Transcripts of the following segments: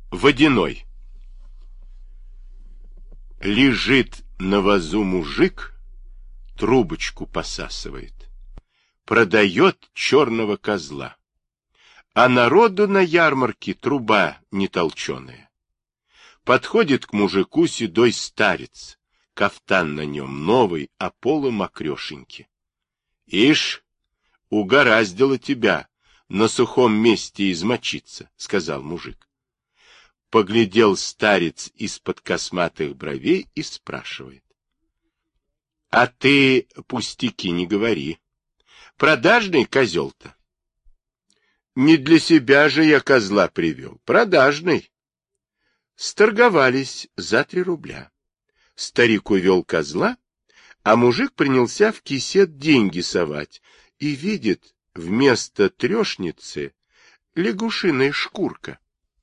Водяной. Лежит на вазу мужик, трубочку посасывает, продает черного козла, а народу на ярмарке труба нетолченая. Подходит к мужику седой старец, кафтан на нем новый, а полы мокрешеньки. Ишь, угораздило тебя на сухом месте измочиться, сказал мужик. Поглядел старец из-под косматых бровей и спрашивает. — А ты пустяки не говори. Продажный козел-то? — Не для себя же я козла привел. Продажный. Сторговались за 3 рубля. Старик увел козла, а мужик принялся в кисет деньги совать и видит вместо трешницы лягушиная шкурка.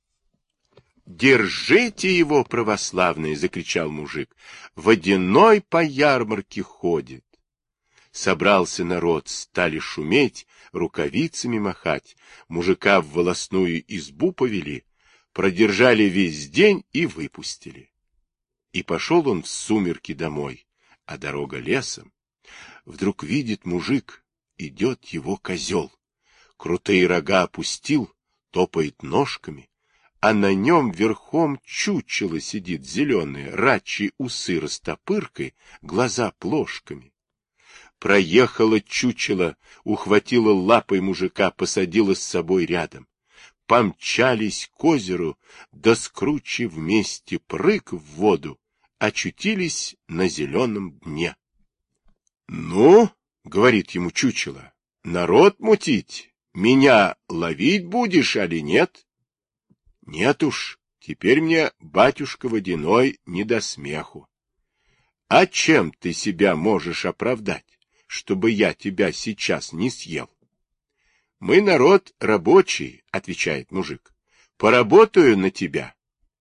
«Держите его, православные!» — закричал мужик. «Водяной по ярмарке ходит!» Собрался народ, стали шуметь, рукавицами махать, мужика в волосную избу повели, продержали весь день и выпустили. И пошел он в сумерки домой, а дорога лесом. Вдруг видит мужик, идет его козел, крутые рога опустил, топает ножками, а на нем верхом чучело сидит зеленое, рачьи усы растопыркой, глаза плошками. Проехала чучело, ухватила лапой мужика, посадила с собой рядом. Помчались к озеру, да скручи вместе прыг в воду, очутились на зеленом дне. — Ну, — говорит ему чучело, — народ мутить, меня ловить будешь, али нет? — Нет уж, теперь мне, батюшка водяной, не до смеху. — А чем ты себя можешь оправдать, чтобы я тебя сейчас не съел? — Мы народ рабочий, — отвечает мужик, — поработаю на тебя.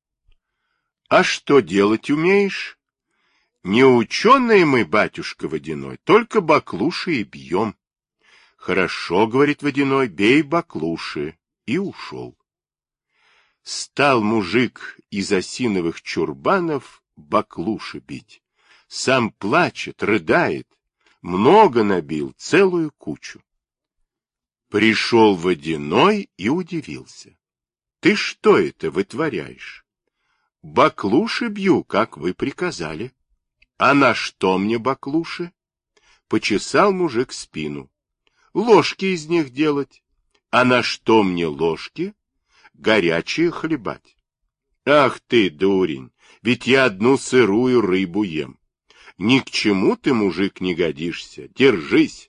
— А что делать умеешь? — Не ученые мы, батюшка водяной, только баклуши и бьем. — Хорошо, — говорит водяной, — бей баклуши. И ушел. Стал мужик из осиновых чурбанов баклуши бить. Сам плачет, рыдает, много набил, целую кучу. Пришел водяной и удивился. — Ты что это вытворяешь? — Баклуши бью, как вы приказали. — А на что мне баклуши? Почесал мужик спину. — Ложки из них делать. — А на что мне ложки? Горячие хлебать. Ах ты, дурень, ведь я одну сырую рыбу ем. Ни к чему ты, мужик, не годишься. Держись.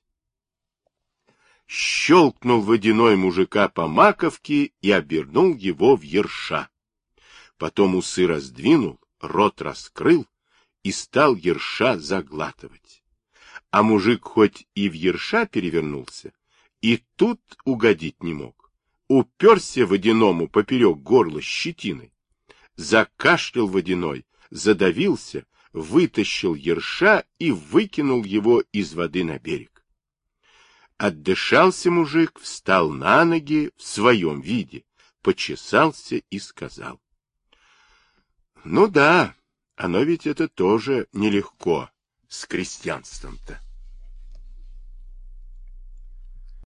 Щелкнул водяной мужика по маковке и обернул его в ерша. Потом усы раздвинул, рот раскрыл и стал ерша заглатывать. А мужик хоть и в ерша перевернулся, и тут угодить не мог. Уперся водяному поперек горла щетиной. Закашлял водяной, задавился, вытащил ерша и выкинул его из воды на берег. Отдышался мужик, встал на ноги в своем виде, почесался и сказал. — Ну да, оно ведь это тоже нелегко с крестьянством-то.